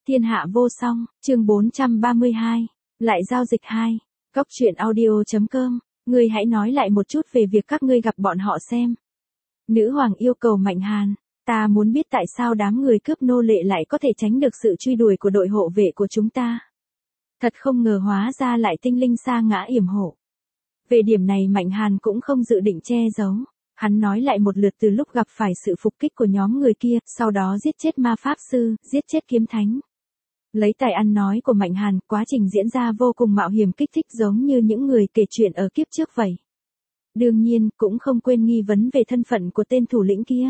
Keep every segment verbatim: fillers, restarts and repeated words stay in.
Thiên hạ vô song, chương bốn trăm ba mươi hai. Lại giao dịch hai. Cốc truyện audio.com. Ngươi hãy nói lại một chút về việc các ngươi gặp bọn họ xem. Nữ hoàng yêu cầu Mạnh Hàn. Ta muốn biết tại sao đám người cướp nô lệ lại có thể tránh được sự truy đuổi của đội hộ vệ của chúng ta. Thật không ngờ hóa ra lại tinh linh sa ngã yểm hộ. Về điểm này Mạnh Hàn cũng không dự định che giấu. Hắn nói lại một lượt từ lúc gặp phải sự phục kích của nhóm người kia, sau đó giết chết ma pháp sư, giết chết kiếm thánh. Lấy tài ăn nói của Mạnh Hàn, quá trình diễn ra vô cùng mạo hiểm kích thích giống như những người kể chuyện ở kiếp trước vậy. Đương nhiên, cũng không quên nghi vấn về thân phận của tên thủ lĩnh kia.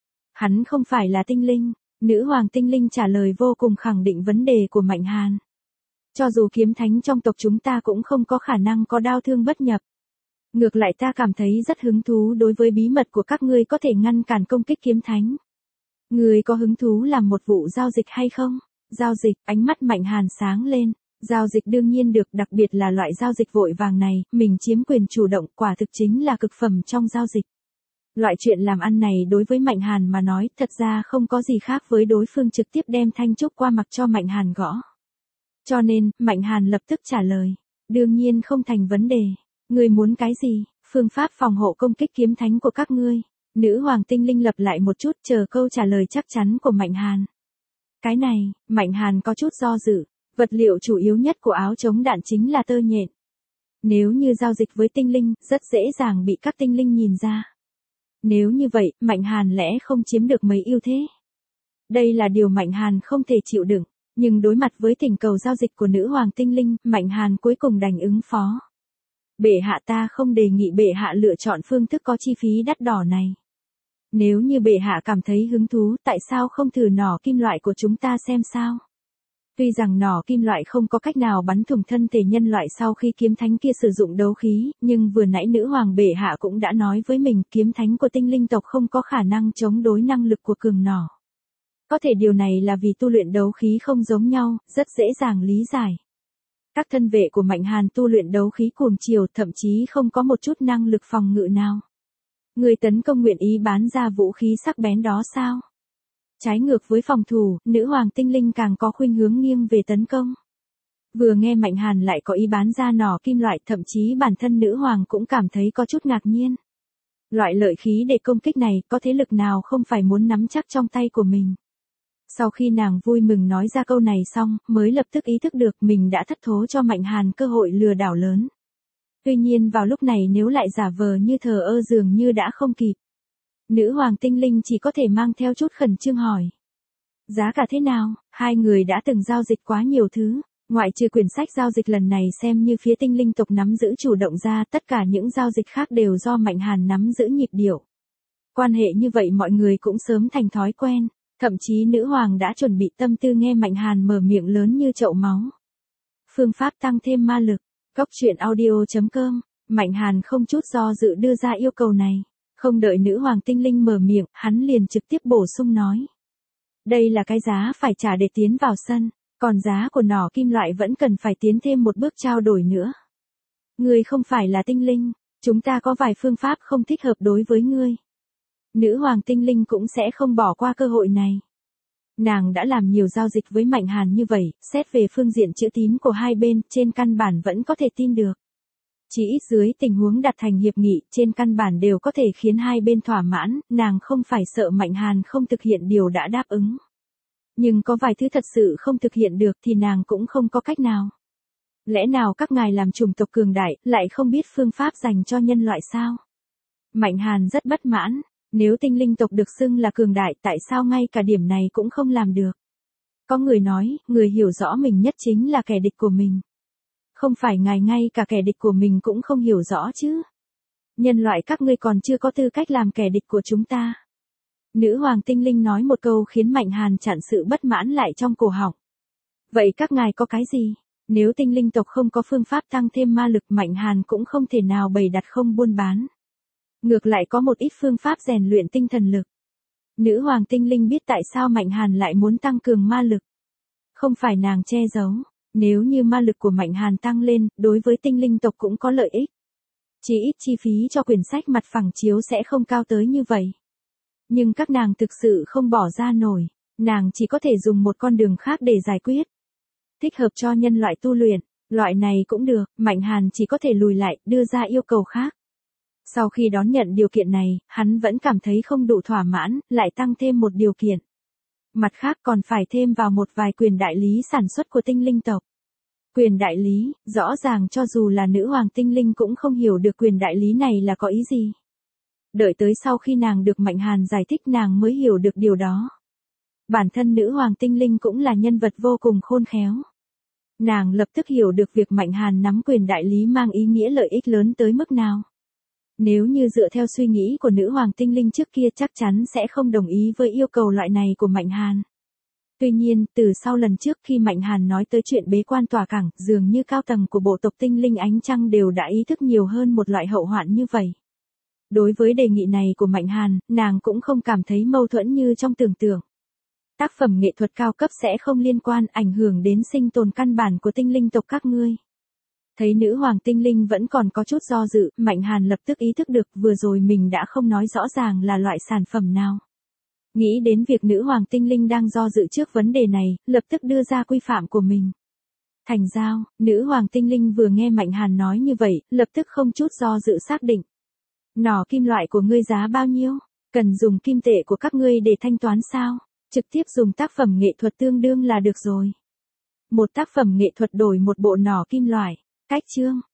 Hắn không phải là tinh linh. Nữ hoàng tinh linh trả lời vô cùng khẳng định vấn đề của Mạnh Hàn. Cho dù kiếm thánh trong tộc chúng ta cũng không có khả năng có đao thương bất nhập. Ngược lại ta cảm thấy rất hứng thú đối với bí mật của các ngươi có thể ngăn cản công kích kiếm thánh. Ngươi có hứng thú làm một vụ giao dịch hay không? Giao dịch, ánh mắt Mạnh Hàn sáng lên. Giao dịch đương nhiên được, đặc biệt là loại giao dịch vội vàng này, mình chiếm quyền chủ động, quả thực chính là cực phẩm trong giao dịch. Loại chuyện làm ăn này đối với Mạnh Hàn mà nói, thật ra không có gì khác với đối phương trực tiếp đem thanh trúc qua mặc cho Mạnh Hàn gõ. Cho nên, Mạnh Hàn lập tức trả lời. Đương nhiên không thành vấn đề. Ngươi muốn cái gì? Phương pháp phòng hộ công kích kiếm thánh của các ngươi. Nữ hoàng tinh linh lặp lại một chút chờ câu trả lời chắc chắn của Mạnh Hàn. Cái này, Mạnh Hàn có chút do dự. Vật liệu chủ yếu nhất của áo chống đạn chính là tơ nhện. Nếu như giao dịch với tinh linh, rất dễ dàng bị các tinh linh nhìn ra. Nếu như vậy, Mạnh Hàn lẽ không chiếm được mấy ưu thế. Đây là điều Mạnh Hàn không thể chịu đựng. Nhưng đối mặt với thỉnh cầu giao dịch của nữ hoàng tinh linh, Mạnh Hàn cuối cùng đành ứng phó. Bệ hạ ta không đề nghị bệ hạ lựa chọn phương thức có chi phí đắt đỏ này. Nếu như bệ hạ cảm thấy hứng thú, tại sao không thử nỏ kim loại của chúng ta xem sao? Tuy rằng nỏ kim loại không có cách nào bắn thủng thân thể nhân loại sau khi kiếm thánh kia sử dụng đấu khí, nhưng vừa nãy nữ hoàng bệ hạ cũng đã nói với mình kiếm thánh của tinh linh tộc không có khả năng chống đối năng lực của cường nỏ. Có thể điều này là vì tu luyện đấu khí không giống nhau, rất dễ dàng lý giải. Các thân vệ của Mạnh Hàn tu luyện đấu khí cuồng chiều, thậm chí không có một chút năng lực phòng ngự nào. Người tấn công nguyện ý bán ra vũ khí sắc bén đó sao? Trái ngược với phòng thủ, nữ hoàng tinh linh càng có khuynh hướng nghiêng về tấn công. Vừa nghe Mạnh Hàn lại có ý bán ra nỏ kim loại, thậm chí bản thân nữ hoàng cũng cảm thấy có chút ngạc nhiên. Loại lợi khí để công kích này, có thế lực nào không phải muốn nắm chắc trong tay của mình. Sau khi nàng vui mừng nói ra câu này xong, mới lập tức ý thức được mình đã thất thố cho Mạnh Hàn cơ hội lừa đảo lớn. Tuy nhiên vào lúc này nếu lại giả vờ như thờ ơ dường như đã không kịp. Nữ hoàng tinh linh chỉ có thể mang theo chút khẩn trương hỏi. Giá cả thế nào? Hai người đã từng giao dịch quá nhiều thứ. Ngoại trừ quyển sách giao dịch lần này xem như phía tinh linh tộc nắm giữ chủ động ra, tất cả những giao dịch khác đều do Mạnh Hàn nắm giữ nhịp điệu. Quan hệ như vậy mọi người cũng sớm thành thói quen. Thậm chí nữ hoàng đã chuẩn bị tâm tư nghe Mạnh Hàn mở miệng lớn như chậu máu. Phương pháp tăng thêm ma lực. Cốc truyện audio.com. Mạnh Hàn không chút do dự đưa ra yêu cầu này. Không đợi nữ hoàng tinh linh mở miệng, hắn liền trực tiếp bổ sung nói. Đây là cái giá phải trả để tiến vào sân, còn giá của nỏ kim loại vẫn cần phải tiến thêm một bước trao đổi nữa. Ngươi không phải là tinh linh, chúng ta có vài phương pháp không thích hợp đối với ngươi. Nữ hoàng tinh linh cũng sẽ không bỏ qua cơ hội này. Nàng đã làm nhiều giao dịch với Mạnh Hàn như vậy, xét về phương diện chữ tín của hai bên, trên căn bản vẫn có thể tin được. Chỉ ít dưới tình huống đạt thành hiệp nghị, trên căn bản đều có thể khiến hai bên thỏa mãn, nàng không phải sợ Mạnh Hàn không thực hiện điều đã đáp ứng. Nhưng có vài thứ thật sự không thực hiện được thì nàng cũng không có cách nào. Lẽ nào các ngài làm chủng tộc cường đại, lại không biết phương pháp dành cho nhân loại sao? Mạnh Hàn rất bất mãn. Nếu tinh linh tộc được xưng là cường đại, tại sao ngay cả điểm này cũng không làm được? Có người nói, người hiểu rõ mình nhất chính là kẻ địch của mình. Không phải ngài ngay cả kẻ địch của mình cũng không hiểu rõ chứ? Nhân loại các ngươi còn chưa có tư cách làm kẻ địch của chúng ta. Nữ hoàng tinh linh nói một câu khiến Mạnh Hàn chặn sự bất mãn lại trong cổ họng. Vậy các ngài có cái gì? Nếu tinh linh tộc không có phương pháp tăng thêm ma lực, Mạnh Hàn cũng không thể nào bày đặt không buôn bán. Ngược lại có một ít phương pháp rèn luyện tinh thần lực. Nữ hoàng tinh linh biết tại sao Mạnh Hàn lại muốn tăng cường ma lực. Không phải nàng che giấu. Nếu như ma lực của Mạnh Hàn tăng lên, đối với tinh linh tộc cũng có lợi ích. Chỉ ít chi phí cho quyển sách mặt phẳng chiếu sẽ không cao tới như vậy. Nhưng các nàng thực sự không bỏ ra nổi. Nàng chỉ có thể dùng một con đường khác để giải quyết. Thích hợp cho nhân loại tu luyện, loại này cũng được, Mạnh Hàn chỉ có thể lùi lại, đưa ra yêu cầu khác. Sau khi đón nhận điều kiện này, hắn vẫn cảm thấy không đủ thỏa mãn, lại tăng thêm một điều kiện. Mặt khác còn phải thêm vào một vài quyền đại lý sản xuất của tinh linh tộc. Quyền đại lý, rõ ràng cho dù là nữ hoàng tinh linh cũng không hiểu được quyền đại lý này là có ý gì. Đợi tới sau khi nàng được Mạnh Hàn giải thích nàng mới hiểu được điều đó. Bản thân nữ hoàng tinh linh cũng là nhân vật vô cùng khôn khéo. Nàng lập tức hiểu được việc Mạnh Hàn nắm quyền đại lý mang ý nghĩa lợi ích lớn tới mức nào. Nếu như dựa theo suy nghĩ của nữ hoàng tinh linh trước kia chắc chắn sẽ không đồng ý với yêu cầu loại này của Mạnh Hàn. Tuy nhiên, từ sau lần trước khi Mạnh Hàn nói tới chuyện bế quan tòa cảng, dường như cao tầng của bộ tộc tinh linh ánh trăng đều đã ý thức nhiều hơn một loại hậu hoạn như vậy. Đối với đề nghị này của Mạnh Hàn, nàng cũng không cảm thấy mâu thuẫn như trong tưởng tượng. Tác phẩm nghệ thuật cao cấp sẽ không liên quan ảnh hưởng đến sinh tồn căn bản của tinh linh tộc các ngươi. Thấy nữ hoàng tinh linh vẫn còn có chút do dự, Mạnh Hàn lập tức ý thức được vừa rồi mình đã không nói rõ ràng là loại sản phẩm nào. Nghĩ đến việc nữ hoàng tinh linh đang do dự trước vấn đề này, lập tức đưa ra quy phạm của mình. Thành giao, nữ hoàng tinh linh vừa nghe Mạnh Hàn nói như vậy, lập tức không chút do dự xác định. Nỏ kim loại của ngươi giá bao nhiêu? Cần dùng kim tệ của các ngươi để thanh toán sao? Trực tiếp dùng tác phẩm nghệ thuật tương đương là được rồi. Một tác phẩm nghệ thuật đổi một bộ nỏ kim loại. Cách chương,